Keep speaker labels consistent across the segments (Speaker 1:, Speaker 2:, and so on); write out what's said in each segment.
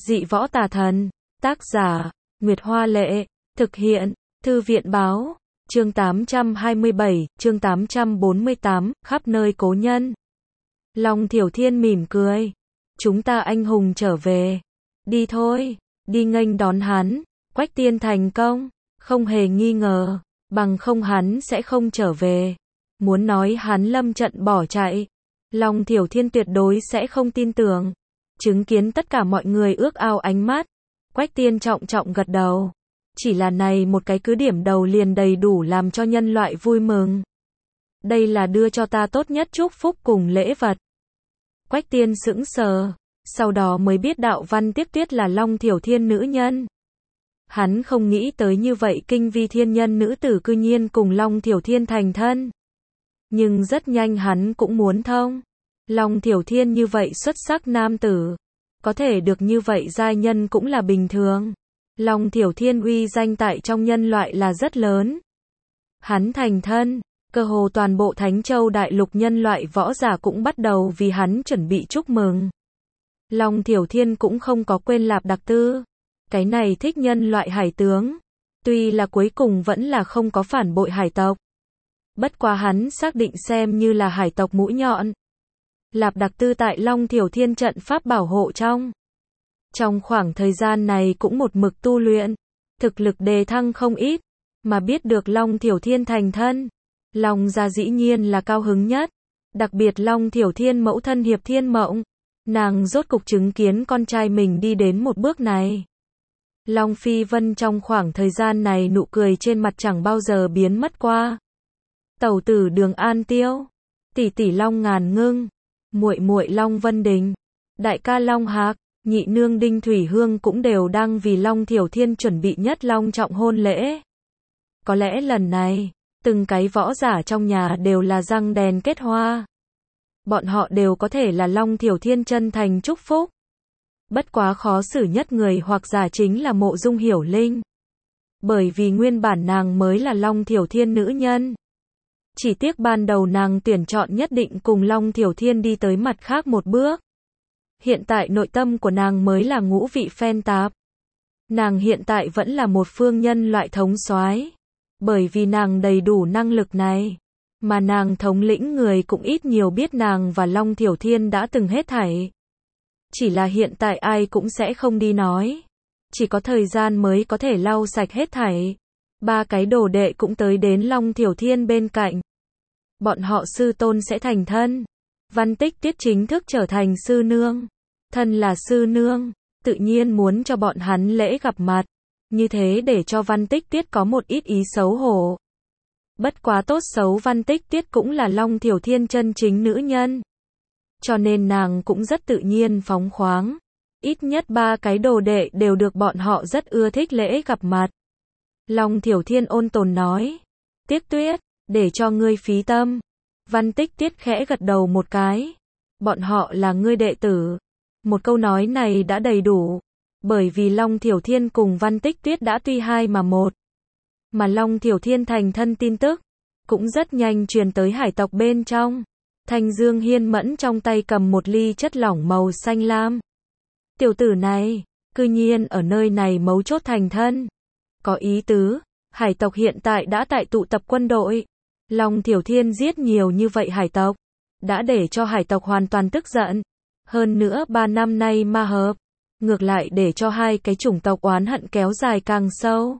Speaker 1: Dị võ tà thần. Tác giả, Nguyệt Hoa Lệ. Thực hiện, Thư viện Báo. Chương 827, chương 848, khắp nơi cố nhân. Long Thiểu Thiên mỉm cười. Chúng ta anh hùng trở về. Đi thôi, đi nghênh đón hắn. Quách Tiên thành công, không hề nghi ngờ, bằng không hắn sẽ không trở về. Muốn nói hắn lâm trận bỏ chạy, Long Thiểu Thiên tuyệt đối sẽ không tin tưởng. Chứng kiến tất cả mọi người ước ao ánh mắt, Quách Tiên trọng trọng gật đầu. Chỉ là này một cái cứ điểm đầu liền đầy đủ làm cho nhân loại vui mừng. Đây là đưa cho ta tốt nhất chúc phúc cùng lễ vật. Quách Tiên sững sờ, sau đó mới biết Đạo Văn Tiếp Tuyết là Long Thiểu Thiên nữ nhân. Hắn không nghĩ tới như vậy kinh vi thiên nhân nữ tử cư nhiên cùng Long Thiểu Thiên thành thân. Nhưng rất nhanh hắn cũng muốn thông. Long Thiểu Thiên như vậy xuất sắc nam tử, có thể được như vậy giai nhân cũng là bình thường. Long Thiểu Thiên uy danh tại trong nhân loại là rất lớn. Hắn thành thân, cơ hồ toàn bộ Thánh Châu đại lục nhân loại võ giả cũng bắt đầu vì hắn chuẩn bị chúc mừng. Long Thiểu Thiên cũng không có quên Lạp Đặc Tư. Cái này thích nhân loại hải tướng. Tuy là cuối cùng vẫn là không có phản bội hải tộc. Bất quá hắn xác định xem như là hải tộc mũi nhọn. Lạp Đặc Tư tại Long Thiểu Thiên trận pháp bảo hộ trong khoảng thời gian này cũng một mực tu luyện, thực lực đề thăng không ít, mà biết được Long Thiểu Thiên thành thân, Long gia dĩ nhiên là cao hứng nhất, đặc biệt Long Thiểu Thiên mẫu thân Hiệp Thiên Mộng, nàng rốt cục chứng kiến con trai mình đi đến một bước này. Long Phi Vân trong khoảng thời gian này nụ cười trên mặt chẳng bao giờ biến mất qua. Tẩu tử Đường An Tiêu, tỷ tỷ Long Ngàn Ngưng, muội muội Long Vân Đình, đại ca Long Hạc, nhị nương Đinh Thủy Hương cũng đều đang vì Long Thiểu Thiên chuẩn bị nhất long trọng hôn lễ. Có lẽ lần này, từng cái võ giả trong nhà đều là răng đèn kết hoa. Bọn họ đều có thể là Long Thiểu Thiên chân thành chúc phúc. Bất quá khó xử nhất người hoặc giả chính là Mộ Dung Hiểu Linh. Bởi vì nguyên bản nàng mới là Long Thiểu Thiên nữ nhân. Chỉ tiếc ban đầu nàng tuyển chọn nhất định cùng Long Thiểu Thiên đi tới mặt khác một bước. Hiện tại nội tâm của nàng mới là ngũ vị phen tạp. Nàng hiện tại vẫn là một phương nhân loại thống soái. Bởi vì nàng đầy đủ năng lực này. Mà nàng thống lĩnh người cũng ít nhiều biết nàng và Long Thiểu Thiên đã từng hết thảy. Chỉ là hiện tại ai cũng sẽ không đi nói. Chỉ có thời gian mới có thể lau sạch hết thảy. Ba cái đồ đệ cũng tới đến Long Thiểu Thiên bên cạnh. Bọn họ sư tôn sẽ thành thân. Văn Tích Tuyết chính thức trở thành sư nương. Thân là sư nương, tự nhiên muốn cho bọn hắn lễ gặp mặt. Như thế để cho Văn Tích Tuyết có một ít ý xấu hổ. Bất quá tốt xấu Văn Tích Tuyết cũng là Long Thiểu Thiên chân chính nữ nhân. Cho nên nàng cũng rất tự nhiên phóng khoáng. Ít nhất ba cái đồ đệ đều được bọn họ rất ưa thích lễ gặp mặt. Long Thiểu Thiên ôn tồn nói. Tiếc Tuyết, để cho ngươi phí tâm. Văn Tích Tuyết khẽ gật đầu một cái. Bọn họ là ngươi đệ tử. Một câu nói này đã đầy đủ. Bởi vì Long Thiểu Thiên cùng Văn Tích Tuyết đã tuy hai mà một. Mà Long Thiểu Thiên thành thân tin tức cũng rất nhanh truyền tới hải tộc bên trong. Thanh Dương Hiên Mẫn trong tay cầm một ly chất lỏng màu xanh lam. Tiểu tử này, cư nhiên ở nơi này mấu chốt thành thân. Có ý tứ, hải tộc hiện tại đã tại tụ tập quân đội. Long Thiểu Thiên giết nhiều như vậy hải tộc, đã để cho hải tộc hoàn toàn tức giận. Hơn nữa 3 năm nay ma hợp, ngược lại để cho hai cái chủng tộc oán hận kéo dài càng sâu.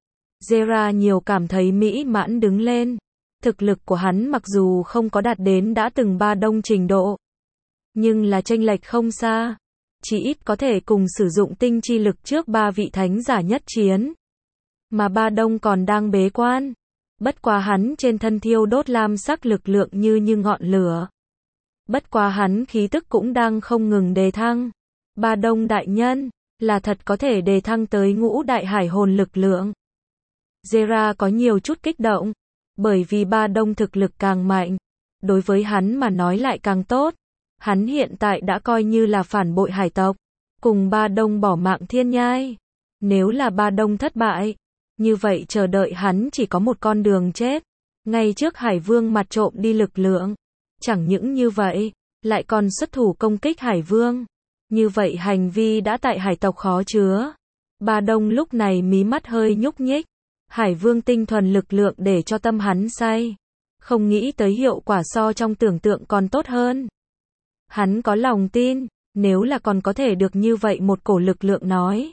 Speaker 1: Zera nhiều cảm thấy mỹ mãn đứng lên. Thực lực của hắn mặc dù không có đạt đến đã từng Ba Đông trình độ, nhưng là chênh lệch không xa. Chỉ ít có thể cùng sử dụng tinh chi lực trước ba vị thánh giả nhất chiến. Mà Ba Đông còn đang bế quan. Bất quá hắn trên thân thiêu đốt lam sắc lực lượng như ngọn lửa. Bất quá hắn khí tức cũng đang không ngừng đề thăng. Ba Đông đại nhân, là thật có thể đề thăng tới ngũ đại hải hồn lực lượng. Zera có nhiều chút kích động. Bởi vì Ba Đông thực lực càng mạnh, đối với hắn mà nói lại càng tốt. Hắn hiện tại đã coi như là phản bội hải tộc, cùng Ba Đông bỏ mạng thiên nhai. Nếu là Ba Đông thất bại, như vậy chờ đợi hắn chỉ có một con đường chết. Ngay trước Hải Vương mặt trộm đi lực lượng. Chẳng những như vậy, lại còn xuất thủ công kích Hải Vương. Như vậy hành vi đã tại hải tộc khó chứa. Ba Đông lúc này mí mắt hơi nhúc nhích. Hải Vương tinh thuần lực lượng để cho tâm hắn say. Không nghĩ tới hiệu quả so trong tưởng tượng còn tốt hơn. Hắn có lòng tin, nếu là còn có thể được như vậy một cổ lực lượng nói.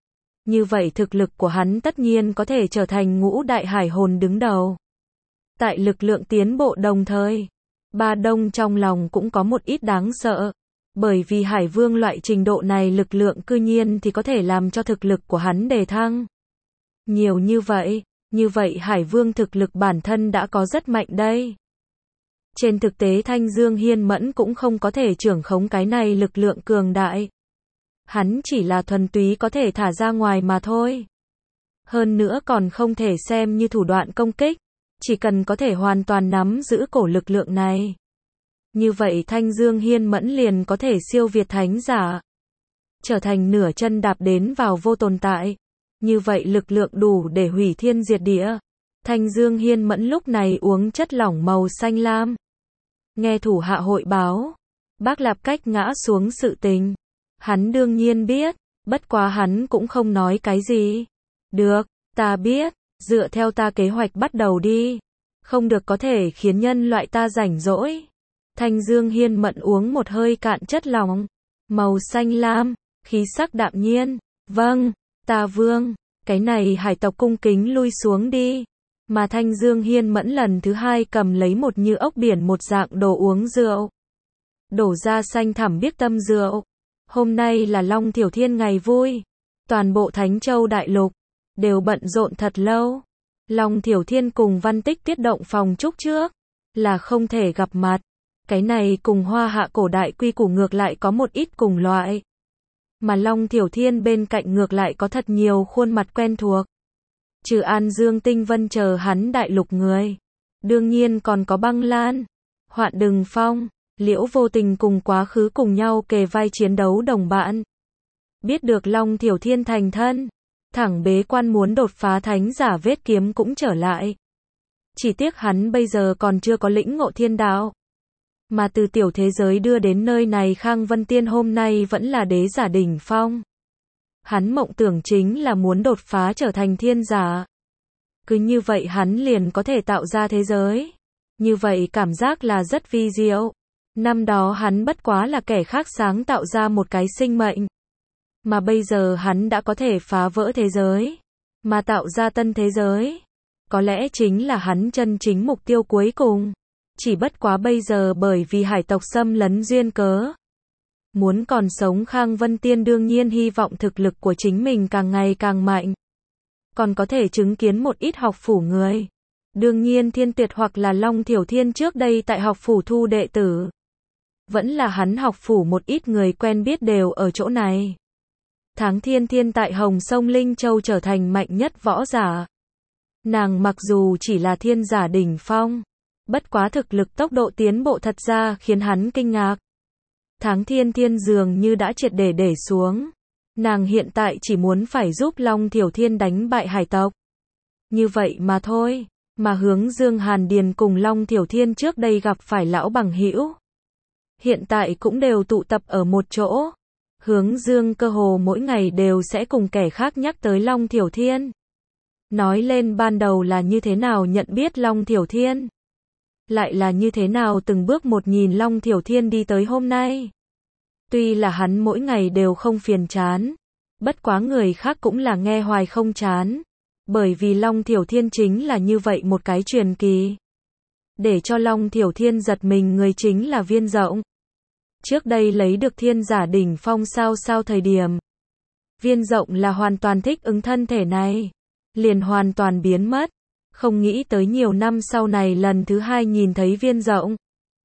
Speaker 1: Như vậy thực lực của hắn tất nhiên có thể trở thành ngũ đại hải hồn đứng đầu. Tại lực lượng tiến bộ đồng thời, Ba Đông trong lòng cũng có một ít đáng sợ. Bởi vì Hải Vương loại trình độ này lực lượng cư nhiên thì có thể làm cho thực lực của hắn đề thăng. Nhiều như vậy Hải Vương thực lực bản thân đã có rất mạnh đây. Trên thực tế Thanh Dương Hiên Mẫn cũng không có thể trưởng khống cái này lực lượng cường đại. Hắn chỉ là thuần túy có thể thả ra ngoài mà thôi. Hơn nữa còn không thể xem như thủ đoạn công kích, chỉ cần có thể hoàn toàn nắm giữ cổ lực lượng này. Như vậy Thanh Dương Hiên Mẫn liền có thể siêu việt thánh giả. Trở thành nửa chân đạp đến vào vô tồn tại. Như vậy lực lượng đủ để hủy thiên diệt địa. Thanh Dương Hiên Mẫn lúc này uống chất lỏng màu xanh lam. Nghe thủ hạ hội báo. Bác Lạp Cách ngã xuống sự tình. Hắn đương nhiên biết, bất quá hắn cũng không nói cái gì. Được, ta biết, dựa theo ta kế hoạch bắt đầu đi. Không được có thể khiến nhân loại ta rảnh rỗi. Thanh Dương Hiên Mẫn uống một hơi cạn chất lỏng. Màu xanh lam, khí sắc đạm nhiên. Vâng, ta vương, cái này hải tộc cung kính lui xuống đi. Mà Thanh Dương Hiên Mẫn lần thứ hai cầm lấy một như ốc biển một dạng đồ uống rượu. Đổ ra xanh thẳm biếc tâm rượu. Hôm nay là Long Thiểu Thiên ngày vui. Toàn bộ Thánh Châu Đại Lục đều bận rộn thật lâu. Long Thiểu Thiên cùng Văn Tích Tiết động phòng chúc trước là không thể gặp mặt. Cái này cùng Hoa Hạ cổ đại quy củ ngược lại có một ít cùng loại. Mà Long Thiểu Thiên bên cạnh ngược lại có thật nhiều khuôn mặt quen thuộc. Trừ An Dương Tinh Vân chờ hắn đại lục người. Đương nhiên còn có Băng Lan, Hoạn Đừng Phong, Liễu Vô Tình cùng quá khứ cùng nhau kề vai chiến đấu đồng bạn. Biết được Long Thiểu Thiên thành thân, thẳng bế quan muốn đột phá thánh giả vết kiếm cũng trở lại. Chỉ tiếc hắn bây giờ còn chưa có lĩnh ngộ thiên đạo. Mà từ tiểu thế giới đưa đến nơi này Khang Vân Tiên hôm nay vẫn là đế giả đỉnh phong. Hắn mộng tưởng chính là muốn đột phá trở thành thiên giả. Cứ như vậy hắn liền có thể tạo ra thế giới. Như vậy cảm giác là rất vi diệu. Năm đó hắn bất quá là kẻ khác sáng tạo ra một cái sinh mệnh. Mà bây giờ hắn đã có thể phá vỡ thế giới. Mà tạo ra tân thế giới. Có lẽ chính là hắn chân chính mục tiêu cuối cùng. Chỉ bất quá bây giờ bởi vì hải tộc xâm lấn duyên cớ. Muốn còn sống Khang Vân Tiên đương nhiên hy vọng thực lực của chính mình càng ngày càng mạnh. Còn có thể chứng kiến một ít học phủ người. Đương nhiên Thiên Tuyệt hoặc là Long Thiểu Thiên trước đây tại học phủ thu đệ tử. Vẫn là hắn học phủ một ít người quen biết đều ở chỗ này. Tháng Thiên Thiên tại Hồng Sông Linh Châu trở thành mạnh nhất võ giả. Nàng mặc dù chỉ là thiên giả đỉnh phong. Bất quá thực lực tốc độ tiến bộ thật ra khiến hắn kinh ngạc. Tháng Thiên Thiên dường như đã triệt để để xuống. Nàng hiện tại chỉ muốn phải giúp Long Thiểu Thiên đánh bại hải tộc. Như vậy mà thôi. Mà Hướng Dương Hàn Điền cùng Long Thiểu Thiên trước đây gặp phải lão bằng hữu. Hiện tại cũng đều tụ tập ở một chỗ. Hướng Dương cơ hồ mỗi ngày đều sẽ cùng kẻ khác nhắc tới Long Thiểu Thiên. Nói lên ban đầu là như thế nào nhận biết Long Thiểu Thiên. Lại là như thế nào từng bước một nhìn Long Thiểu Thiên đi tới hôm nay. Tuy là hắn mỗi ngày đều không phiền chán. Bất quá người khác cũng là nghe hoài không chán. Bởi vì Long Thiểu Thiên chính là như vậy một cái truyền kỳ. Để cho Long Thiểu Thiên giật mình người chính là Viên Rộng. Trước đây lấy được thiên giả đỉnh phong sao thời điểm. Viên Rộng là hoàn toàn thích ứng thân thể này. Liền hoàn toàn biến mất. Không nghĩ tới nhiều năm sau này lần thứ hai nhìn thấy Viên Rộng.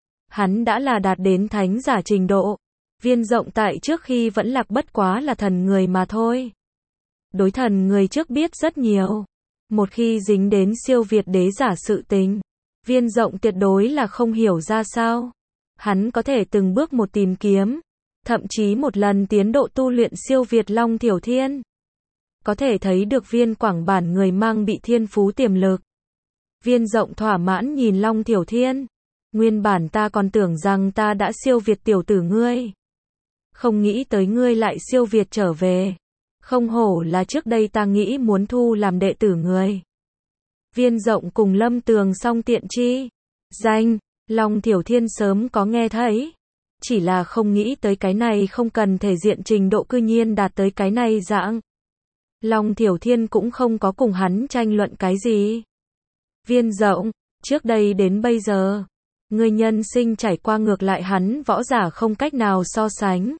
Speaker 1: Hắn đã là đạt đến thánh giả trình độ. Viên Rộng tại trước khi vẫn lạc bất quá là thần người mà thôi. Đối thần người trước biết rất nhiều. Một khi dính đến siêu việt đế giả sự tình. Viên Rộng tuyệt đối là không hiểu ra sao. Hắn có thể từng bước một tìm kiếm. Thậm chí một lần tiến độ tu luyện siêu việt Long Thiểu Thiên. Có thể thấy được Viên Quảng bản người mang bị thiên phú tiềm lực. Viên Rộng thỏa mãn nhìn Long Thiểu Thiên. Nguyên bản ta còn tưởng rằng ta đã siêu việt tiểu tử ngươi. Không nghĩ tới ngươi lại siêu việt trở về. Không hổ là trước đây ta nghĩ muốn thu làm đệ tử người. Viên Rộng cùng Lâm Tường song tiện chi. Danh, Long Thiểu Thiên sớm có nghe thấy. Chỉ là không nghĩ tới cái này không cần thể diện trình độ cư nhiên đạt tới cái này dạng. Long Thiểu Thiên cũng không có cùng hắn tranh luận cái gì. Viên Rộng, trước đây đến bây giờ, ngươi nhân sinh trải qua ngược lại hắn võ giả không cách nào so sánh.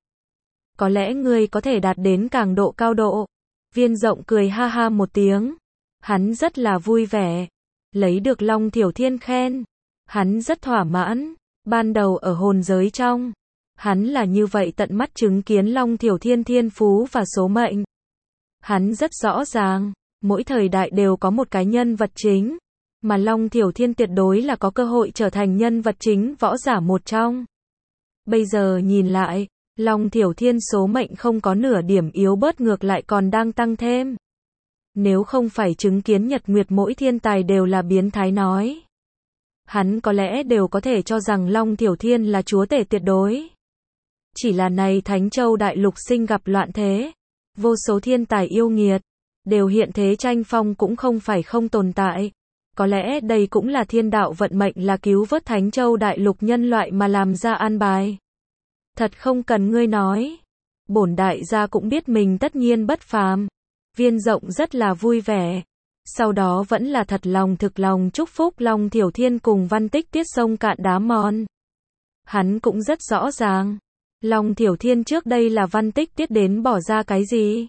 Speaker 1: Có lẽ ngươi có thể đạt đến càng độ cao độ. Viên Rộng cười ha ha một tiếng. Hắn rất là vui vẻ. Lấy được Long Thiểu Thiên khen. Hắn rất thỏa mãn. Ban đầu ở hồn giới trong, hắn là như vậy tận mắt chứng kiến Long Thiểu Thiên thiên phú và số mệnh. Hắn rất rõ ràng, mỗi thời đại đều có một cái nhân vật chính, mà Long Thiểu Thiên tuyệt đối là có cơ hội trở thành nhân vật chính võ giả một trong. Bây giờ nhìn lại, Long Thiểu Thiên số mệnh không có nửa điểm yếu bớt, ngược lại còn đang tăng thêm. Nếu không phải chứng kiến nhật nguyệt mỗi thiên tài đều là biến thái nói, hắn có lẽ đều có thể cho rằng Long Thiểu Thiên là chúa tể tuyệt đối. Chỉ là này Thánh Châu đại lục sinh gặp loạn thế, vô số thiên tài yêu nghiệt, đều hiện thế tranh phong cũng không phải không tồn tại. Có lẽ đây cũng là thiên đạo vận mệnh, là cứu vớt Thánh Châu đại lục nhân loại mà làm ra an bài. Thật không cần ngươi nói. Bổn đại gia cũng biết mình tất nhiên bất phàm. Viên Rộng rất là vui vẻ. Sau đó vẫn là thật lòng thực lòng chúc phúc Long Thiểu Thiên cùng Văn Tích Tiết sông cạn đá mòn. Hắn cũng rất rõ ràng. Long Thiểu Thiên trước đây là Văn Tích Tiết đến bỏ ra cái gì?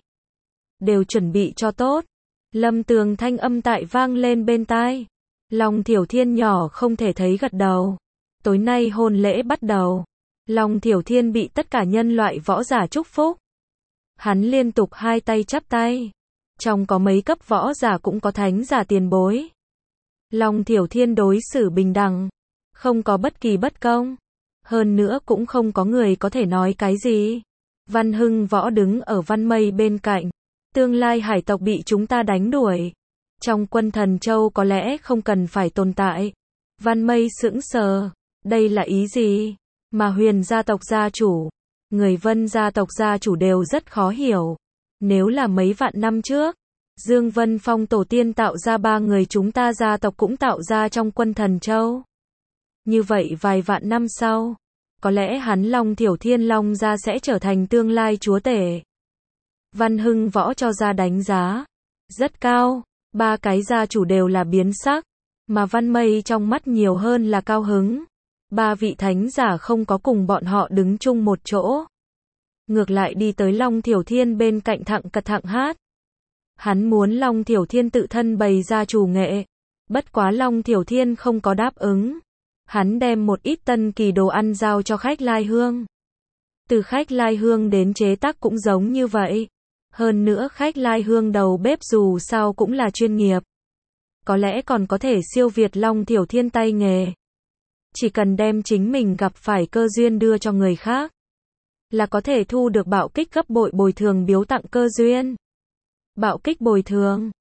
Speaker 1: Đều chuẩn bị cho tốt. Lâm Tường thanh âm tại vang lên bên tai. Long Thiểu Thiên nhỏ không thể thấy gật đầu. Tối nay hôn lễ bắt đầu. Long Thiểu Thiên bị tất cả nhân loại võ giả chúc phúc. Hắn liên tục hai tay chắp tay. Trong có mấy cấp võ giả cũng có thánh giả tiền bối. Long Thiểu Thiên đối xử bình đẳng. Không có bất kỳ bất công. Hơn nữa cũng không có người có thể nói cái gì. Văn Hưng Võ đứng ở Văn Mây bên cạnh. Tương lai hải tộc bị chúng ta đánh đuổi. Trong quân Thần Châu có lẽ không cần phải tồn tại. Văn Mây sững sờ. Đây là ý gì? Mà Huyền gia tộc gia chủ, người Vân gia tộc gia chủ đều rất khó hiểu. Nếu là mấy vạn năm trước, Dương Vân Phong tổ tiên tạo ra 3 người, chúng ta gia tộc cũng tạo ra trong quân Thần Châu. Như vậy vài vạn năm sau, có lẽ hắn Long Thiểu Thiên Long gia sẽ trở thành tương lai chúa tể. Văn Hưng Võ cho ra đánh giá rất cao, 3 cái gia chủ đều là biến sắc, mà Văn Mây trong mắt nhiều hơn là cao hứng. 3 vị thánh giả không có cùng bọn họ đứng chung một chỗ. Ngược lại đi tới Long Thiểu Thiên bên cạnh thặng cật thặng hát. Hắn muốn Long Thiểu Thiên tự thân bày ra chủ nghệ. Bất quá Long Thiểu Thiên không có đáp ứng. Hắn đem một ít tân kỳ đồ ăn giao cho khách lai hương. Từ khách lai hương đến chế tác cũng giống như vậy. Hơn nữa khách lai hương đầu bếp dù sao cũng là chuyên nghiệp. Có lẽ còn có thể siêu việt Long Thiểu Thiên tay nghề. Chỉ cần đem chính mình gặp phải cơ duyên đưa cho người khác, là có thể thu được bạo kích gấp bội bồi thường biếu tặng cơ duyên. Bạo kích bồi thường,